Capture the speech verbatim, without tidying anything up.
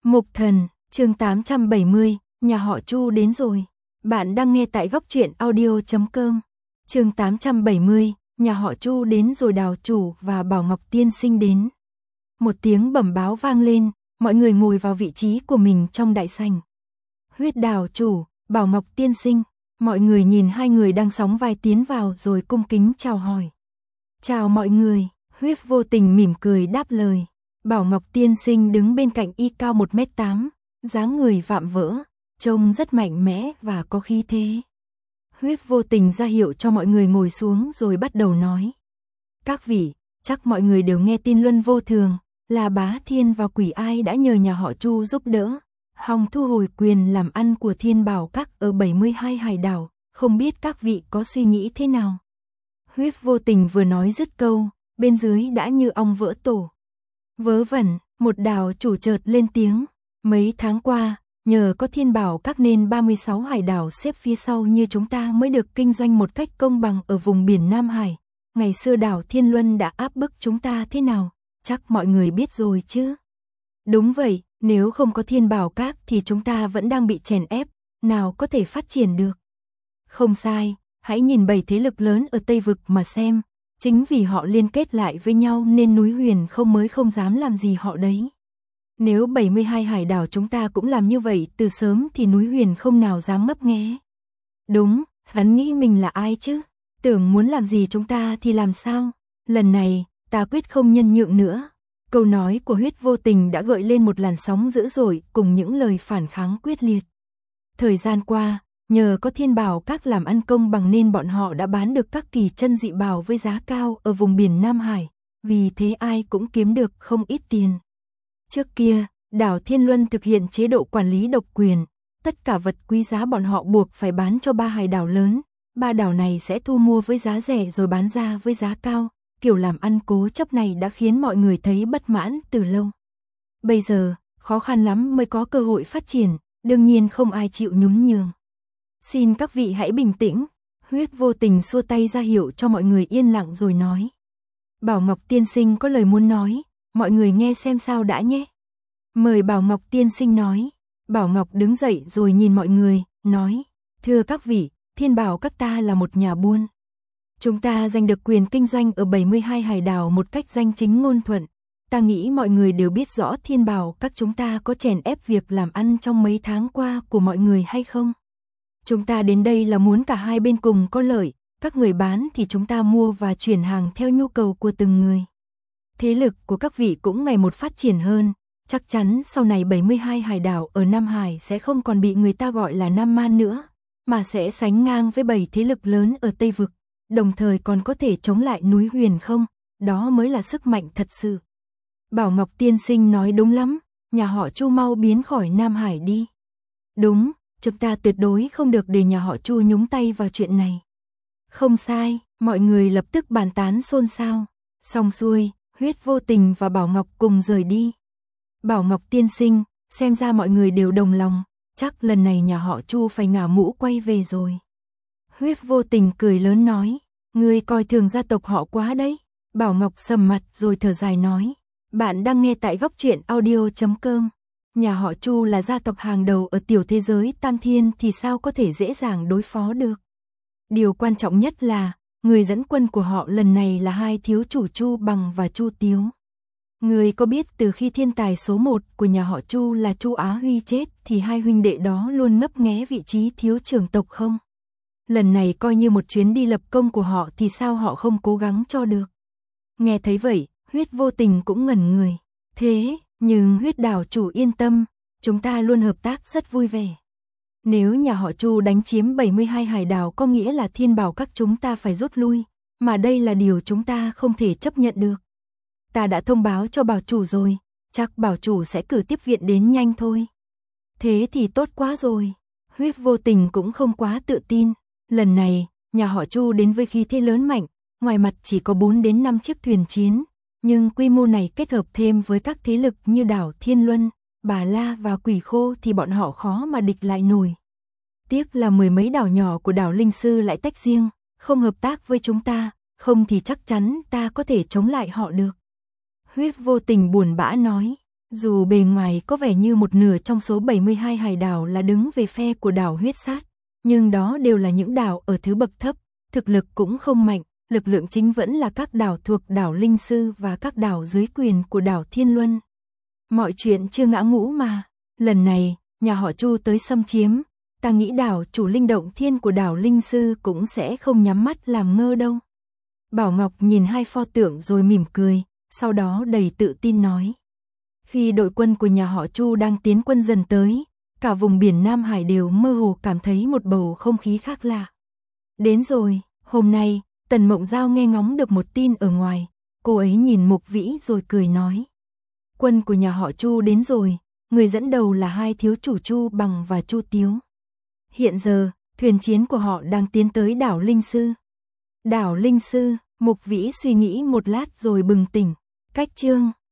Mục Thần, chương tám trăm bảy mươi, nhà họ Chu đến rồi. Bạn đang nghe tại góc truyện audio chấm com. Chương tám trăm bảy mươi, nhà họ Chu đến rồi, Đào chủ và Bảo Ngọc tiên sinh đến. Một tiếng bẩm báo vang lên, mọi người ngồi vào vị trí của mình trong đại sảnh. Huyết Đào chủ, Bảo Ngọc tiên sinh, mọi người nhìn hai người đang sóng vai tiến vào rồi cung kính chào hỏi. Chào mọi người, Huyết vô tình mỉm cười đáp lời. Bảo Ngọc tiên sinh đứng bên cạnh y cao một mét tám, dáng người vạm vỡ, trông rất mạnh mẽ và có khí thế. Huyết vô tình ra hiệu cho mọi người ngồi xuống rồi bắt đầu nói. Các vị, chắc mọi người đều nghe tin Luân Vô Thường, là Bá Thiên và Quỷ Ai đã nhờ nhà họ Chu giúp đỡ, hòng thu hồi quyền làm ăn của Thiên Bảo Các ở bảy mươi hai hải đảo, không biết các vị có suy nghĩ thế nào. Huyết vô tình vừa nói dứt câu, bên dưới đã như ong vỡ tổ. Vớ vẩn, một đảo chủ chợt lên tiếng. Mấy tháng qua, nhờ có Thiên Bảo Các nên ba mươi sáu hải đảo xếp phía sau như chúng ta mới được kinh doanh một cách công bằng ở vùng biển Nam Hải. Ngày xưa đảo Thiên Luân đã áp bức chúng ta thế nào, chắc mọi người biết rồi chứ. Đúng vậy, nếu không có Thiên Bảo Các thì chúng ta vẫn đang bị chèn ép, nào có thể phát triển được. Không sai, hãy nhìn bảy thế lực lớn ở Tây Vực mà xem. Chính vì họ liên kết lại với nhau nên núi Huyền không mới không dám làm gì họ đấy. Nếu bảy mươi hai hải đảo chúng ta cũng làm như vậy từ sớm thì núi Huyền không nào dám ngấp nghé. Đúng, hắn nghĩ mình là ai chứ? Tưởng muốn làm gì chúng ta thì làm sao? Lần này, ta quyết không nhân nhượng nữa. Câu nói của Huyết vô tình đã gợi lên một làn sóng dữ dội cùng những lời phản kháng quyết liệt. Thời gian qua, nhờ có Thiên Bảo Các làm ăn công bằng nên bọn họ đã bán được các kỳ chân dị bảo với giá cao ở vùng biển Nam Hải, vì thế ai cũng kiếm được không ít tiền. Trước kia, đảo Thiên Luân thực hiện chế độ quản lý độc quyền, tất cả vật quý giá bọn họ buộc phải bán cho ba hải đảo lớn, ba đảo này sẽ thu mua với giá rẻ rồi bán ra với giá cao, kiểu làm ăn cố chấp này đã khiến mọi người thấy bất mãn từ lâu. Bây giờ, khó khăn lắm mới có cơ hội phát triển, đương nhiên không ai chịu nhún nhường. Xin các vị hãy bình tĩnh, Huyết vô tình xua tay ra hiệu cho mọi người yên lặng rồi nói. Bảo Ngọc tiên sinh có lời muốn nói, mọi người nghe xem sao đã nhé. Mời Bảo Ngọc tiên sinh nói. Bảo Ngọc đứng dậy rồi nhìn mọi người, nói. Thưa các vị, Thiên Bảo Các ta là một nhà buôn. Chúng ta giành được quyền kinh doanh ở bảy mươi hai hải đảo một cách danh chính ngôn thuận. Ta nghĩ mọi người đều biết rõ Thiên Bảo Các chúng ta có chèn ép việc làm ăn trong mấy tháng qua của mọi người hay không? Chúng ta đến đây là muốn cả hai bên cùng có lợi, các người bán thì chúng ta mua và chuyển hàng theo nhu cầu của từng người. Thế lực của các vị cũng ngày một phát triển hơn, chắc chắn sau này bảy mươi hai hải đảo ở Nam Hải sẽ không còn bị người ta gọi là Nam Man nữa, mà sẽ sánh ngang với bảy thế lực lớn ở Tây Vực, đồng thời còn có thể chống lại núi Huyền không, đó mới là sức mạnh thật sự. Bảo Ngọc tiên sinh nói đúng lắm, nhà họ Chu mau biến khỏi Nam Hải đi. Đúng. Chúng ta tuyệt đối không được để nhà họ Chu nhúng tay vào chuyện này. Không sai, mọi người lập tức bàn tán xôn xao. Xong xuôi, Huyết vô tình và Bảo Ngọc cùng rời đi. Bảo Ngọc tiên sinh, xem ra mọi người đều đồng lòng, chắc lần này nhà họ Chu phải ngả mũ quay về rồi. Huyết vô tình cười lớn nói, ngươi coi thường gia tộc họ quá đấy. Bảo Ngọc sầm mặt rồi thở dài nói, bạn đang nghe tại góc truyện audio chấm com. Nhà họ Chu là gia tộc hàng đầu ở tiểu thế giới Tam Thiên thì sao có thể dễ dàng đối phó được. Điều quan trọng nhất là, người dẫn quân của họ lần này là hai thiếu chủ Chu Bằng và Chu Tiếu. Người có biết từ khi thiên tài số một của nhà họ Chu là Chu Á Huy chết thì hai huynh đệ đó luôn ngấp nghé vị trí thiếu trưởng tộc không? Lần này coi như một chuyến đi lập công của họ thì sao họ không cố gắng cho được. Nghe thấy vậy, Huyết vô tình cũng ngẩn người. Thế... Nhưng Huyết đảo chủ yên tâm, chúng ta luôn hợp tác rất vui vẻ. Nếu nhà họ Chu đánh chiếm bảy mươi hai hải đảo có nghĩa là Thiên Bảo Các chúng ta phải rút lui, mà đây là điều chúng ta không thể chấp nhận được. Ta đã thông báo cho bảo chủ rồi, chắc bảo chủ sẽ cử tiếp viện đến nhanh thôi. Thế thì tốt quá rồi. Huyết vô tình cũng không quá tự tin. Lần này, nhà họ Chu đến với khí thế lớn mạnh, ngoài mặt chỉ có bốn đến năm chiếc thuyền chiến. Nhưng quy mô này kết hợp thêm với các thế lực như đảo Thiên Luân, Bà La và Quỷ Khô thì bọn họ khó mà địch lại nổi. Tiếc là mười mấy đảo nhỏ của đảo Linh Sư lại tách riêng, không hợp tác với chúng ta, không thì chắc chắn ta có thể chống lại họ được. Huyết vô tình buồn bã nói, Dù bề ngoài có vẻ như một nửa trong số bảy mươi hai hải đảo là đứng về phe của đảo huyết sát, nhưng đó đều là những đảo ở thứ bậc thấp, thực lực cũng không mạnh, lực lượng chính vẫn là các đảo thuộc đảo Linh Sư và các đảo dưới quyền của đảo Thiên Luân. Mọi chuyện chưa ngã ngũ mà, lần này, nhà họ Chu tới xâm chiếm, ta nghĩ đảo chủ linh động thiên của đảo Linh Sư cũng sẽ không nhắm mắt làm ngơ đâu. Bảo Ngọc nhìn hai pho tượng rồi mỉm cười, sau đó đầy tự tin nói. Khi đội quân của nhà họ Chu đang tiến quân dần tới, cả vùng biển Nam Hải đều mơ hồ cảm thấy một bầu không khí khác lạ. Đến rồi, hôm nay, Tần Mộng Giao nghe ngóng được một tin ở ngoài, cô ấy nhìn Mục Vĩ rồi cười nói. Quân của nhà họ Chu đến rồi, người dẫn đầu là hai thiếu chủ Chu Bằng và Chu Tiếu. Hiện giờ, thuyền chiến của họ đang tiến tới đảo Linh Sư. Đảo Linh Sư, Mục Vĩ suy nghĩ một lát rồi bừng tỉnh, cách chương